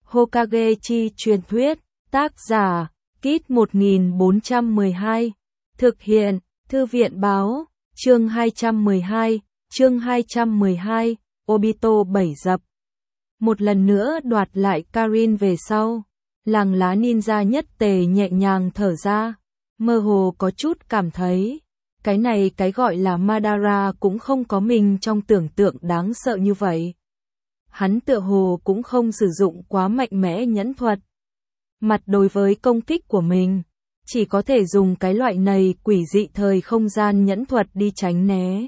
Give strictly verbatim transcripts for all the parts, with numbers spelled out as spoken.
Hokage chi truyền thuyết, tác giả, Kit một nghìn bốn trăm mười hai, thực hiện, Thư viện báo, chương hai trăm mười hai, chương hai trăm mười hai, Obito bảy dập. Một lần nữa đoạt lại Karin về sau, làng lá ninja nhất tề nhẹ nhàng thở ra, mơ hồ có chút cảm thấy, cái này cái gọi là Madara cũng không có mình trong tưởng tượng đáng sợ như vậy. Hắn tựa hồ cũng không sử dụng quá mạnh mẽ nhẫn thuật. Mặt đối với công kích của mình, chỉ có thể dùng cái loại này quỷ dị thời không gian nhẫn thuật đi tránh né.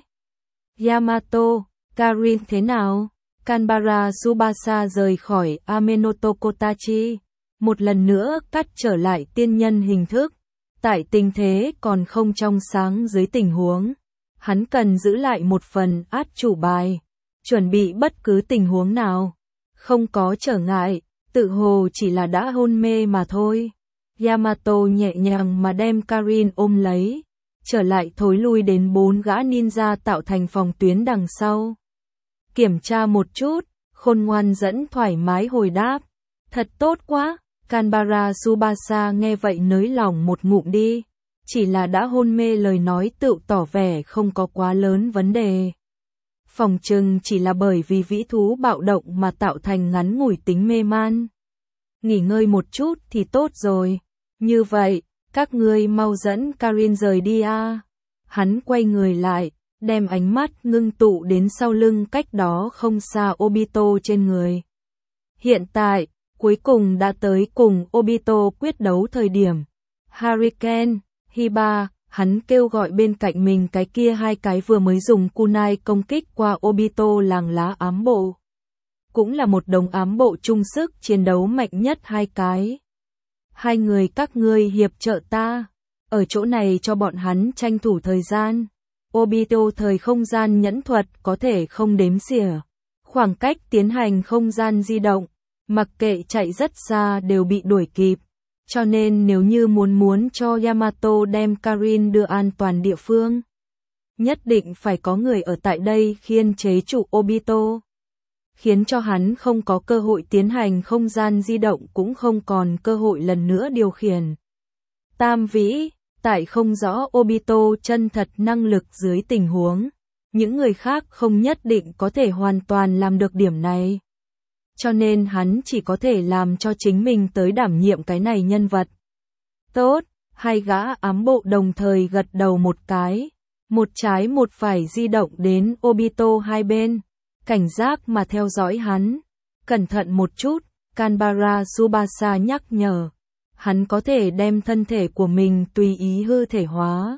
Yamato, Karin thế nào? Kanbara Tsubasa rời khỏi Amenoto Kotachi, một lần nữa cắt trở lại tiên nhân hình thức. Tại tình thế còn không trong sáng dưới tình huống, hắn cần giữ lại một phần át chủ bài, chuẩn bị bất cứ tình huống nào. Không có trở ngại, tự hồ chỉ là đã hôn mê mà thôi. Yamato nhẹ nhàng mà đem Karin ôm lấy, trở lại thối lui đến bốn gã ninja tạo thành phòng tuyến đằng sau. Kiểm tra một chút, khôn ngoan dẫn thoải mái hồi đáp. Thật tốt quá, Kanbara Tsubasa nghe vậy nới lỏng một ngụm đi. Chỉ là đã hôn mê lời nói tự tỏ vẻ không có quá lớn vấn đề. Phòng trừng chỉ là bởi vì vĩ thú bạo động mà tạo thành ngắn ngủi tính mê man. Nghỉ ngơi một chút thì tốt rồi. Như vậy, các ngươi mau dẫn Karin rời đi a. Hắn quay người lại, đem ánh mắt ngưng tụ đến sau lưng cách đó không xa Obito trên người. Hiện tại, cuối cùng đã tới cùng Obito quyết đấu thời điểm. Hurricane, Hiba, hắn kêu gọi bên cạnh mình cái kia hai cái vừa mới dùng kunai công kích qua Obito làng lá ám bộ. Cũng là một đống ám bộ chung sức chiến đấu mạnh nhất hai cái. Hai người các ngươi hiệp trợ ta, ở chỗ này cho bọn hắn tranh thủ thời gian. Obito thời không gian nhẫn thuật có thể không đếm xỉa. Khoảng cách tiến hành không gian di động, mặc kệ chạy rất xa đều bị đuổi kịp. Cho nên nếu như muốn muốn cho Yamato đem Karin đưa an toàn địa phương, nhất định phải có người ở tại đây khiên chế trụ Obito. Khiến cho hắn không có cơ hội tiến hành không gian di động cũng không còn cơ hội lần nữa điều khiển. Tam vĩ, tại không rõ Obito chân thật năng lực dưới tình huống, những người khác không nhất định có thể hoàn toàn làm được điểm này. Cho nên hắn chỉ có thể làm cho chính mình tới đảm nhiệm cái này nhân vật. Tốt, hai gã ám bộ đồng thời gật đầu một cái, một trái một phải di động đến Obito hai bên, cảnh giác mà theo dõi hắn. Cẩn thận một chút, Kanbara Tsubasa nhắc nhở. Hắn có thể đem thân thể của mình tùy ý hư thể hóa.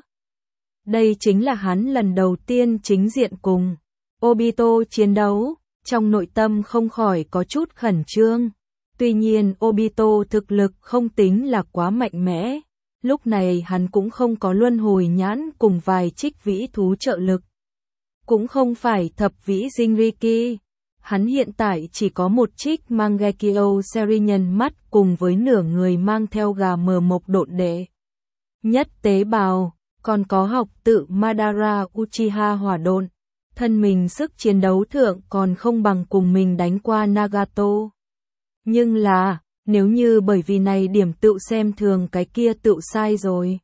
Đây chính là hắn lần đầu tiên chính diện cùng Obito chiến đấu, trong nội tâm không khỏi có chút khẩn trương. Tuy nhiên Obito thực lực không tính là quá mạnh mẽ, lúc này hắn cũng không có luân hồi nhãn cùng vài trích vĩ thú trợ lực. Cũng không phải thập vĩ Jinriki. Hắn hiện tại chỉ có một trích Mangekyo Serinhân mắt cùng với nửa người mang theo gà mờ mộc độn đệ nhất tế bào, còn có học tự Madara Uchiha hỏa độn. Thân mình sức chiến đấu thượng còn không bằng cùng mình đánh qua Nagato. Nhưng là, nếu như bởi vì này điểm tự xem thường cái kia tự sai rồi.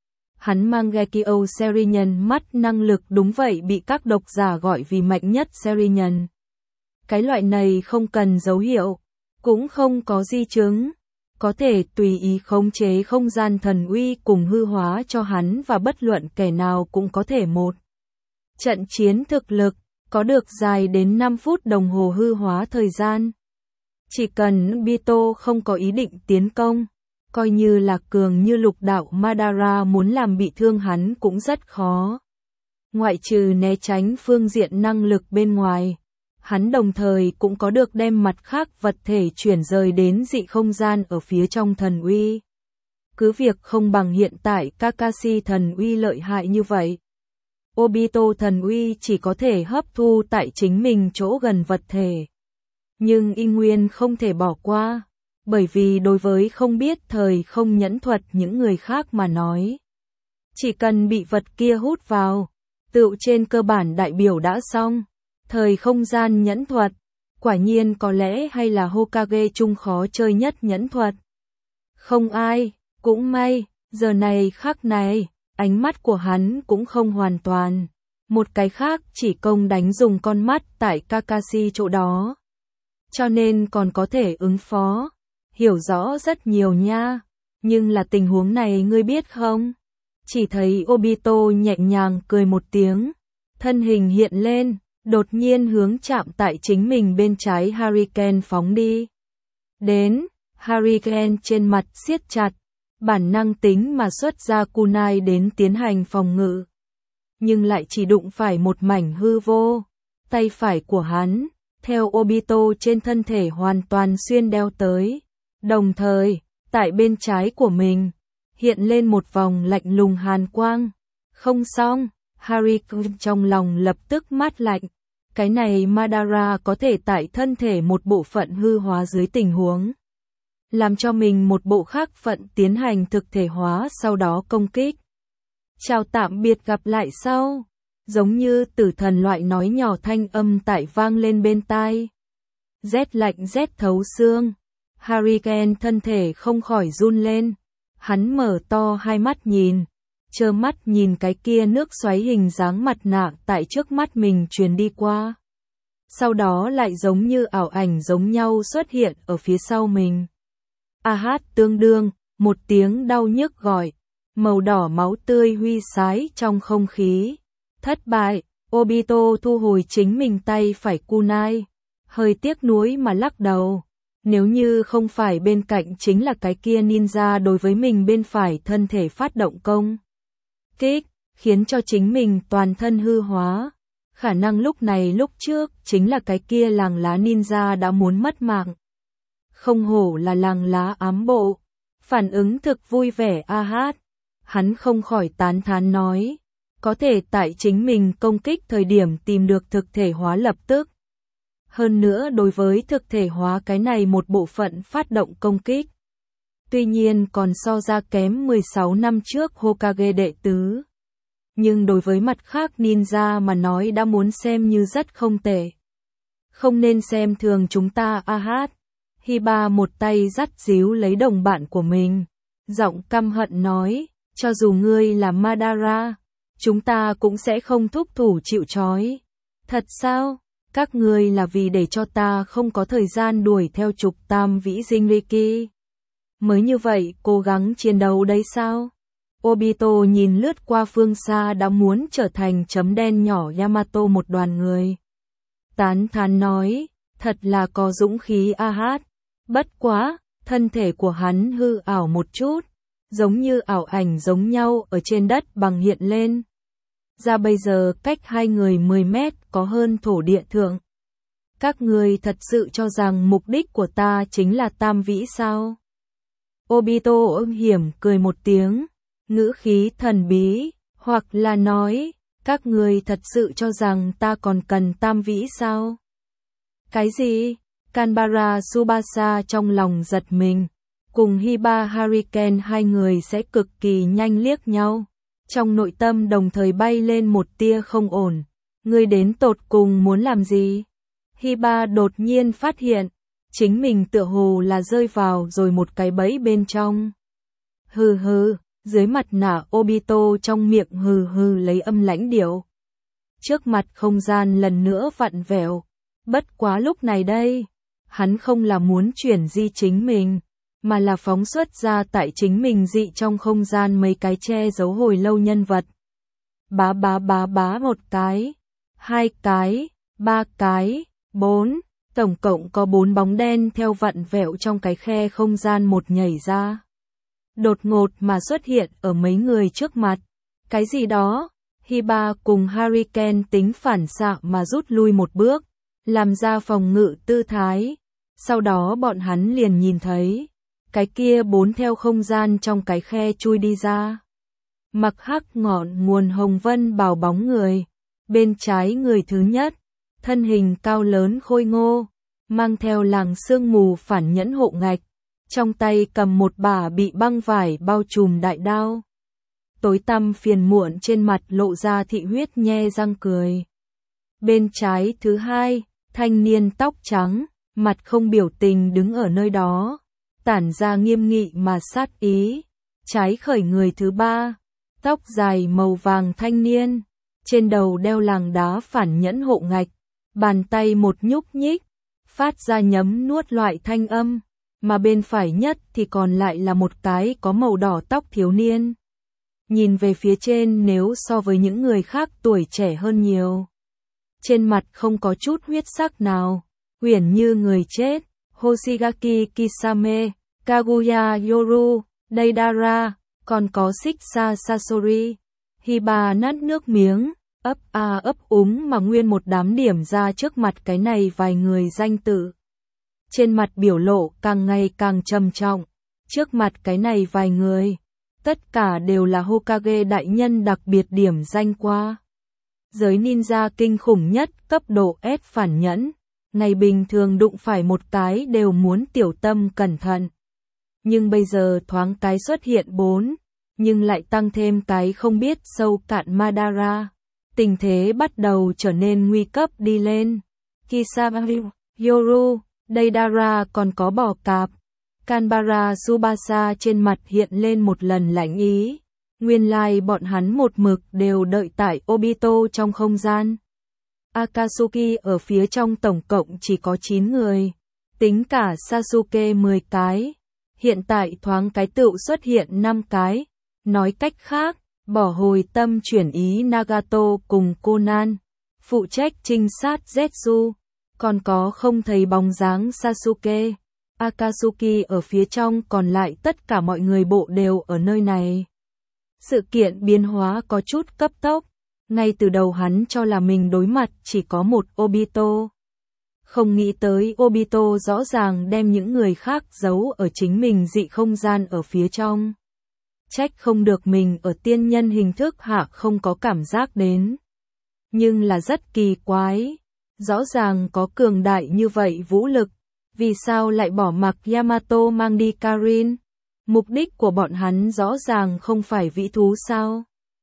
Hắn Mangekyo Serinhân mắt năng lực đúng vậy bị các độc giả gọi vì mạnh nhất Serinhân. Cái loại này không cần dấu hiệu, cũng không có di chứng, có thể tùy ý khống chế không gian thần uy cùng hư hóa cho hắn và bất luận kẻ nào cũng có thể một trận chiến thực lực, có được dài đến năm phút đồng hồ hư hóa thời gian. Chỉ cần Obito không có ý định tiến công, coi như là cường như lục đạo Madara muốn làm bị thương hắn cũng rất khó. Ngoại trừ né tránh phương diện năng lực bên ngoài, hắn đồng thời cũng có được đem mặt khác vật thể chuyển rời đến dị không gian ở phía trong thần uy. Cứ việc không bằng hiện tại Kakashi thần uy lợi hại như vậy. Obito thần uy chỉ có thể hấp thu tại chính mình chỗ gần vật thể. Nhưng y nguyên không thể bỏ qua, bởi vì đối với không biết thời không nhẫn thuật những người khác mà nói. Chỉ cần bị vật kia hút vào, tựu trên cơ bản đại biểu đã xong. Thời không gian nhẫn thuật, Quả nhiên có lẽ hay là Hokage trung khó chơi nhất nhẫn thuật. Không ai, cũng may, giờ này khắc này, ánh mắt của hắn cũng không hoàn toàn. Một cái khác chỉ công đánh dùng con mắt tại Kakashi chỗ đó. Cho nên còn có thể ứng phó. Hiểu rõ rất nhiều nha. Nhưng là tình huống này ngươi biết không? Chỉ thấy Obito nhẹ nhàng cười một tiếng. Thân hình hiện lên, đột nhiên hướng chạm tại chính mình bên trái Hurricane phóng đi. Đến, Hurricane trên mặt siết chặt. Bản năng tính mà xuất ra kunai đến tiến hành phòng ngự. Nhưng lại chỉ đụng phải một mảnh hư vô. Tay phải của hắn, theo Obito trên thân thể hoàn toàn xuyên đeo tới. Đồng thời, tại bên trái của mình, hiện lên một vòng lạnh lùng hàn quang. Không xong, Hurricane trong lòng lập tức mát lạnh. Cái này Madara có thể tại thân thể một bộ phận hư hóa dưới tình huống. Làm cho mình một bộ khác phận tiến hành thực thể hóa sau đó công kích. Chào tạm biệt gặp lại sau. Giống như tử thần loại nói nhỏ thanh âm tại vang lên bên tai. Rét lạnh rét thấu xương. Hurricane thân thể không khỏi run lên. Hắn mở to hai mắt nhìn. Trơ mắt nhìn cái kia nước xoáy hình dáng mặt nạ tại trước mắt mình truyền đi qua. Sau đó lại giống như ảo ảnh giống nhau xuất hiện ở phía sau mình. A hát tương đương, một tiếng đau nhức gọi. Màu đỏ máu tươi huy sái trong không khí. Thất bại, Obito thu hồi chính mình tay phải kunai. Hơi tiếc nuối mà lắc đầu. Nếu như không phải bên cạnh chính là cái kia ninja đối với mình bên phải thân thể phát động công kích, khiến cho chính mình toàn thân hư hóa. Khả năng lúc này lúc trước chính là cái kia làng lá ninja đã muốn mất mạng. Không hổ là làng lá ám bộ. Phản ứng thực vui vẻ a hát. Hắn không khỏi tán thán nói. Có thể tại chính mình công kích thời điểm tìm được thực thể hóa lập tức. Hơn nữa đối với thực thể hóa cái này một bộ phận phát động công kích. Tuy nhiên còn so ra kém mười sáu năm trước Hokage đệ tứ. Nhưng đối với mặt khác ninja mà nói đã muốn xem như rất không tệ. Không nên xem thường chúng ta a hát. Hiba một tay dắt díu lấy đồng bạn của mình. Giọng căm hận nói, cho dù ngươi là Madara, chúng ta cũng sẽ không thúc thủ chịu trói. Thật sao? Các ngươi là vì để cho ta không có thời gian đuổi theo trục tam vĩ Jinriki. Mới như vậy cố gắng chiến đấu đấy sao? Obito nhìn lướt qua phương xa đã muốn trở thành chấm đen nhỏ Yamato một đoàn người. Tán thán nói, thật là có dũng khí a hát. Bất quá, thân thể của hắn hư ảo một chút, giống như ảo ảnh giống nhau ở trên đất bằng hiện lên. Ra bây giờ cách hai người mười mét có hơn thổ địa thượng. Các người thật sự cho rằng mục đích của ta chính là tam vĩ sao? Obito âm hiểm cười một tiếng, ngữ khí thần bí, hoặc là nói, các người thật sự cho rằng ta còn cần tam vĩ sao? Cái gì? Kanbara Tsubasa trong lòng giật mình, cùng Hiba Hurricane hai người sẽ cực kỳ nhanh liếc nhau. Trong nội tâm đồng thời bay lên một tia không ổn. Ngươi đến tột cùng muốn làm gì? Hiba đột nhiên phát hiện, chính mình tựa hồ là rơi vào rồi một cái bẫy bên trong. Hừ hừ, dưới mặt nạ Obito trong miệng hừ hừ lấy âm lãnh điệu. Trước mặt không gian lần nữa vặn vẹo. Bất quá lúc này đây, hắn không là muốn chuyển di chính mình, mà là phóng xuất ra tại chính mình dị trong không gian mấy cái che giấu hồi lâu nhân vật. Bá bá bá bá một cái, hai cái, ba cái, bốn, tổng cộng có bốn bóng đen theo vặn vẹo trong cái khe không gian một nhảy ra. Đột ngột mà xuất hiện ở mấy người trước mặt. Cái gì đó? Hiba cùng Hurricane tính phản xạ mà rút lui một bước, làm ra phòng ngự tư thái. Sau đó bọn hắn liền nhìn thấy cái kia bốn theo không gian trong cái khe chui đi ra. Mặc hắc ngọn nguồn hồng vân bảo bóng người. Bên trái người thứ nhất, thân hình cao lớn khôi ngô, mang theo làng sương mù phản nhẫn hộ ngạch. Trong tay cầm một bả bị băng vải bao trùm đại đao. Tối tăm phiền muộn trên mặt lộ ra thị huyết nhe răng cười. Bên trái thứ hai, Thanh niên tóc trắng, mặt không biểu tình đứng ở nơi đó, tản ra nghiêm nghị mà sát ý. Trái khởi người thứ ba, tóc dài màu vàng thanh niên, trên đầu đeo làng đá phản nhẫn hộ ngạch, bàn tay một nhúc nhích, phát ra nhấm nuốt loại thanh âm, mà bên phải nhất thì còn lại là một cái có màu đỏ tóc thiếu niên. Nhìn về phía trên nếu so với những người khác tuổi trẻ hơn nhiều. Trên mặt không có chút huyết sắc nào, uyển như người chết. Hoshigaki Kisame, Kaguya Yoru, Deidara, còn có Shixa Sasori. Hiba nát nước miếng, ấp a ấp úng mà nguyên một đám điểm ra trước mặt cái này vài người danh tự. Trên mặt biểu lộ càng ngày càng trầm trọng, trước mặt cái này vài người, tất cả đều là Hokage đại nhân đặc biệt điểm danh qua. Giới ninja kinh khủng nhất cấp độ S phản nhẫn, ngày bình thường đụng phải một cái đều muốn tiểu tâm cẩn thận. Nhưng bây giờ thoáng cái xuất hiện bốn, nhưng lại tăng thêm cái không biết sâu cạn Madara. Tình thế bắt đầu trở nên nguy cấp đi lên. Kisame, Yoru, Deidara còn có bò cạp. Kanbara Tsubasa trên mặt hiện lên một lần lạnh ý. Nguyên lai bọn hắn một mực đều đợi tại Obito trong không gian. Akatsuki ở phía trong tổng cộng chỉ có chín người, tính cả Sasuke mười cái. Hiện tại thoáng cái tựu xuất hiện năm cái. Nói cách khác, bỏ hồi tâm chuyển ý Nagato cùng Conan, phụ trách trinh sát Zetsu, còn có không thấy bóng dáng Sasuke. Akatsuki ở phía trong, còn lại tất cả mọi người bộ đều ở nơi này. Sự kiện biến hóa có chút cấp tốc, ngay từ đầu hắn cho là mình đối mặt chỉ có một Obito. Không nghĩ tới Obito rõ ràng đem những người khác giấu ở chính mình dị không gian ở phía trong. Trách không được mình ở tiên nhân hình thức hạ không có cảm giác đến. Nhưng là rất kỳ quái, rõ ràng có cường đại như vậy vũ lực, vì sao lại bỏ mặc Yamato mang đi Karin? Mục đích của bọn hắn rõ ràng không phải vĩ thú sao?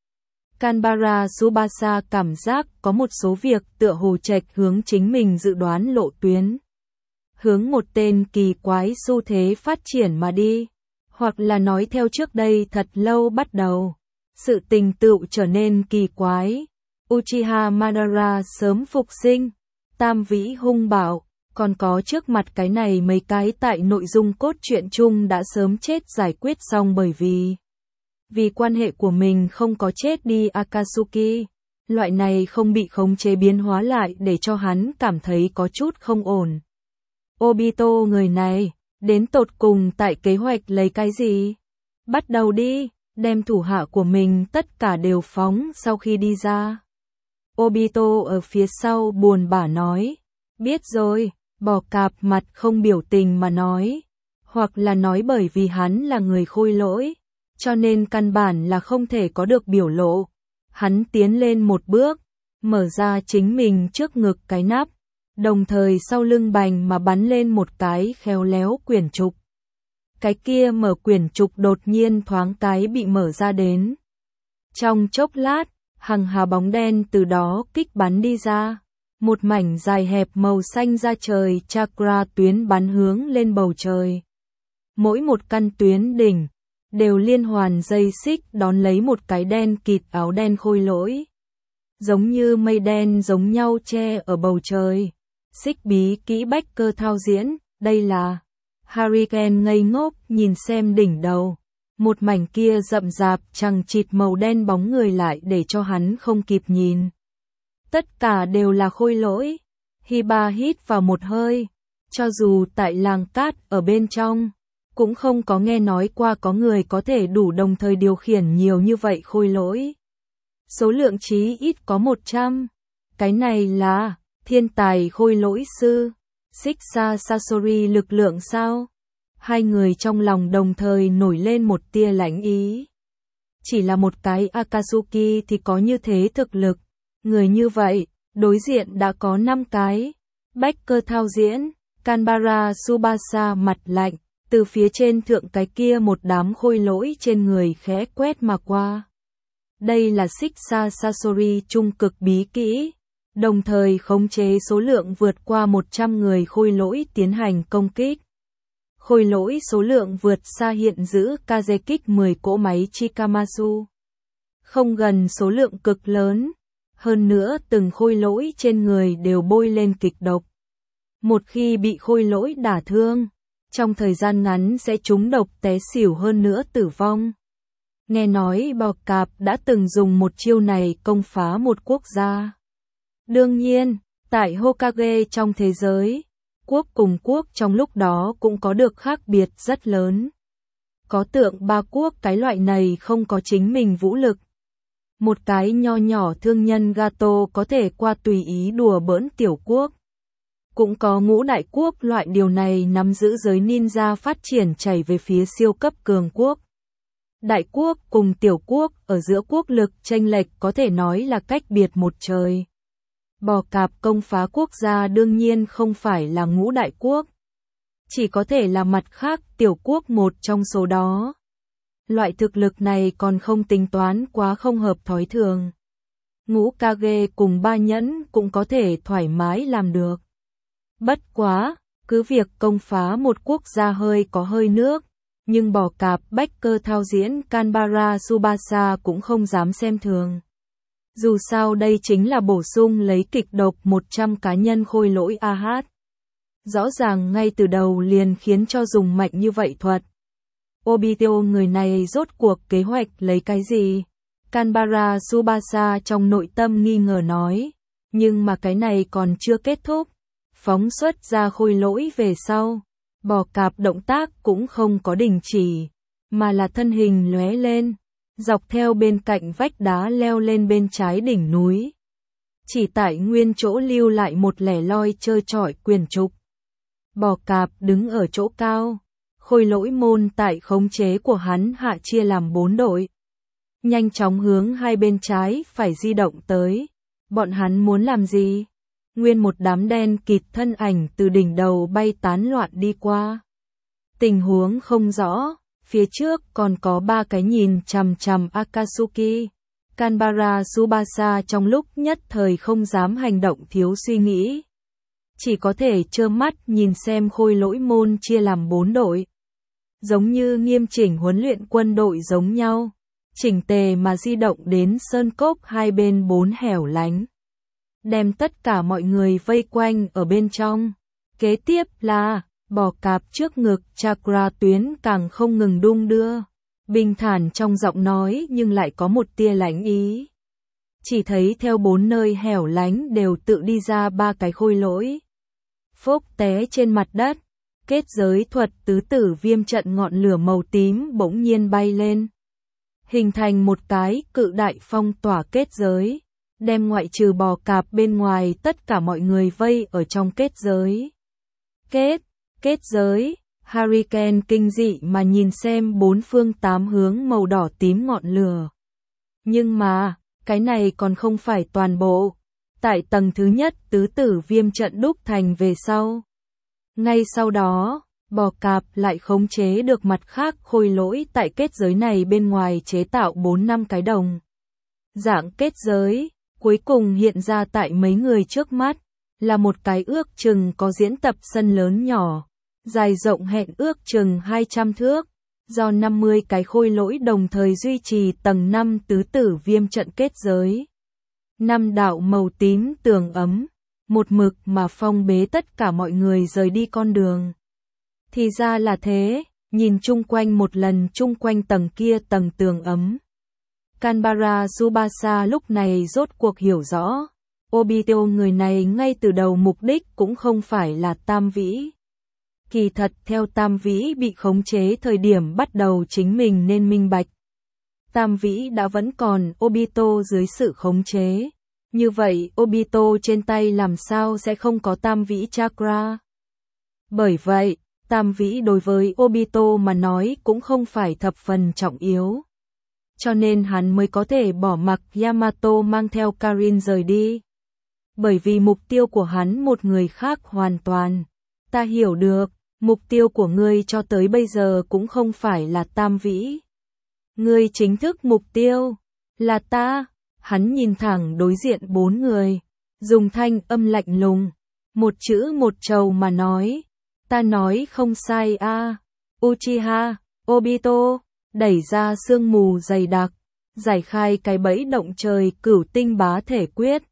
Kanbara Tsubasa cảm giác có một số việc tựa hồ chệch hướng chính mình dự đoán lộ tuyến. Hướng một tên kỳ quái xu thế phát triển mà đi. Hoặc là nói theo trước đây thật lâu bắt đầu. Sự tình tựu trở nên kỳ quái. Uchiha Madara sớm phục sinh. Tam vĩ hung bạo. Còn có trước mặt cái này mấy cái tại nội dung cốt truyện chung đã sớm chết giải quyết xong bởi vì Vì quan hệ của mình không có chết đi Akatsuki. Loại này không bị khống chế biến hóa lại để cho hắn cảm thấy có chút không ổn. Obito người này, đến tột cùng tại kế hoạch lấy cái gì? Bắt đầu đi, đem thủ hạ của mình tất cả đều phóng sau khi đi ra. Obito ở phía sau buồn bã nói, biết rồi, bò cạp mặt không biểu tình mà nói, hoặc là nói bởi vì hắn là người khôi lỗi, cho nên căn bản là không thể có được biểu lộ. Hắn tiến lên một bước, mở ra chính mình trước ngực cái nắp, đồng thời sau lưng bành mà bắn lên một cái khéo léo quyển trục. Cái kia mở quyển trục đột nhiên thoáng cái bị mở ra đến. Trong chốc lát, hằng hà bóng đen từ đó kích bắn đi ra. Một mảnh dài hẹp màu xanh ra trời chakra tuyến bắn hướng lên bầu trời. Mỗi một căn tuyến đỉnh đều liên hoàn dây xích đón lấy một cái đen kịt áo đen khôi lỗi. Giống như mây đen giống nhau che ở bầu trời. Xích bí kỹ bách cơ thao diễn, đây là Hurricane ngây ngốc nhìn xem đỉnh đầu. Một mảnh kia rậm rạp chằng chịt màu đen bóng người lại để cho hắn không kịp nhìn. Tất cả đều là khôi lỗi. Hiba hít vào một hơi. Cho dù tại làng cát ở bên trong, cũng không có nghe nói qua có người có thể đủ đồng thời điều khiển nhiều như vậy khôi lỗi. Số lượng chí ít có một trăm. Cái này là thiên tài khôi lỗi sư. Shixa Sasori lực lượng sao? Hai người trong lòng đồng thời nổi lên một tia lãnh ý. Chỉ là một cái Akatsuki thì có như thế thực lực. Người như vậy, đối diện đã có năm cái. Bách cơ thao diễn, Kanbara Tsubasa mặt lạnh, từ phía trên thượng cái kia một đám khôi lỗi trên người khẽ quét mà qua. Đây là Shixa Sasori trung cực bí kỹ. đồng thời khống chế số lượng vượt qua một trăm người khôi lỗi tiến hành công kích. Khôi lỗi số lượng vượt xa hiện giữ Kazekik mười cỗ máy Chikamasu. Không gần số lượng cực lớn. Hơn nữa từng khôi lỗi trên người đều bôi lên kịch độc. Một khi bị khôi lỗi đả thương, trong thời gian ngắn sẽ trúng độc té xỉu hơn nữa tử vong. Nghe nói Bò Cạp đã từng dùng một chiêu này công phá một quốc gia. Đương nhiên, tại Hokage trong thế giới, quốc cùng quốc trong lúc đó cũng có được khác biệt rất lớn. Có tượng ba quốc cái loại này không có chính mình vũ lực. Một cái nho nhỏ thương nhân Gato có thể qua tùy ý đùa bỡn tiểu quốc. Cũng có ngũ đại quốc loại điều này nắm giữ giới ninja phát triển chảy về phía siêu cấp cường quốc. Đại quốc cùng tiểu quốc ở giữa quốc lực chênh lệch có thể nói là cách biệt một trời. Bò Cạp công phá quốc gia đương nhiên không phải là ngũ đại quốc. Chỉ có thể là mặt khác tiểu quốc một trong số đó. Loại thực lực này còn không tính toán quá không hợp thói thường. Ngũ Kage cùng ba nhẫn cũng có thể thoải mái làm được. Bất quá, cứ việc công phá một quốc gia hơi có hơi nước, nhưng Bò Cạp bách cơ thao diễn Kanbara Tsubasa cũng không dám xem thường. Dù sao đây chính là bổ sung lấy kịch độc một trăm cá nhân khôi lỗi a hát. Rõ ràng ngay từ đầu liền khiến cho dùng mạnh như vậy thuật. Obito người này rốt cuộc kế hoạch lấy cái gì? Kanbara Tsubasa trong nội tâm nghi ngờ nói. Nhưng mà cái này còn chưa kết thúc. Phóng xuất ra khôi lỗi về sau. Bò Cạp động tác cũng không có đình chỉ. Mà là thân hình lóe lên. Dọc theo bên cạnh vách đá leo lên bên trái đỉnh núi. Chỉ tại nguyên chỗ lưu lại một lẻ loi trơ trọi quyền trục. Bò Cạp đứng ở chỗ cao. Khôi lỗi môn tại khống chế của hắn hạ chia làm bốn đội. Nhanh chóng hướng hai bên trái phải di động tới. Bọn hắn muốn làm gì? Nguyên một đám đen kịt thân ảnh từ đỉnh đầu bay tán loạn đi qua. Tình huống không rõ, phía trước còn có ba cái nhìn chằm chằm Akatsuki. Kanbara Tsubasa trong lúc nhất thời không dám hành động thiếu suy nghĩ. Chỉ có thể trơ mắt nhìn xem khôi lỗi môn chia làm bốn đội. Giống như nghiêm chỉnh huấn luyện quân đội giống nhau. Chỉnh tề mà di động đến sơn cốc hai bên bốn hẻo lánh. Đem tất cả mọi người vây quanh ở bên trong. Kế tiếp là, Bò Cạp trước ngực chakra tuyến càng không ngừng đung đưa. Bình thản trong giọng nói nhưng lại có một tia lãnh ý. Chỉ thấy theo bốn nơi hẻo lánh đều tự đi ra ba cái khôi lỗi. Phốc té trên mặt đất. Kết giới thuật tứ tử viêm trận ngọn lửa màu tím bỗng nhiên bay lên. Hình thành một cái cự đại phong tỏa kết giới. Đem ngoại trừ Bò Cạp bên ngoài tất cả mọi người vây ở trong kết giới. Kết, kết giới, Hurricane kinh dị mà nhìn xem bốn phương tám hướng màu đỏ tím ngọn lửa. Nhưng mà, cái này còn không phải toàn bộ. Tại tầng thứ nhất tứ tử viêm trận đúc thành về sau. Ngay sau đó, Bò Cạp lại khống chế được mặt khác khôi lỗi tại kết giới này bên ngoài chế tạo bốn năm cái đồng. Dạng kết giới, cuối cùng hiện ra tại mấy người trước mắt, là một cái ước chừng có diễn tập sân lớn nhỏ, dài rộng hẹn ước chừng hai trăm thước, do năm mươi cái khôi lỗi đồng thời duy trì tầng năm tứ tử viêm trận kết giới. Năm đạo màu tím tường ấm, một mực mà phong bế tất cả mọi người rời đi con đường. Thì ra là thế, nhìn chung quanh một lần chung quanh tầng kia tầng tường ấm. Kanbara Tsubasa lúc này rốt cuộc hiểu rõ, Obito người này ngay từ đầu mục đích cũng không phải là Tam Vĩ. Kỳ thật theo Tam Vĩ bị khống chế thời điểm bắt đầu chính mình nên minh bạch. Tam Vĩ đã vẫn còn Obito dưới sự khống chế. Như vậy Obito trên tay làm sao sẽ không có Tam Vĩ Chakra? Bởi vậy, Tam Vĩ đối với Obito mà nói cũng không phải thập phần trọng yếu. Cho nên hắn mới có thể bỏ mặc Yamato mang theo Karin rời đi. Bởi vì mục tiêu của hắn một người khác hoàn toàn. Ta hiểu được, mục tiêu của ngươi cho tới bây giờ cũng không phải là Tam Vĩ. Ngươi chính thức mục tiêu là ta. Hắn nhìn thẳng đối diện bốn người, dùng thanh âm lạnh lùng, một chữ một trầu mà nói, ta nói không sai a. À. Uchiha Obito đẩy ra sương mù dày đặc, giải khai cái bẫy động trời cửu tinh bá thể quyết,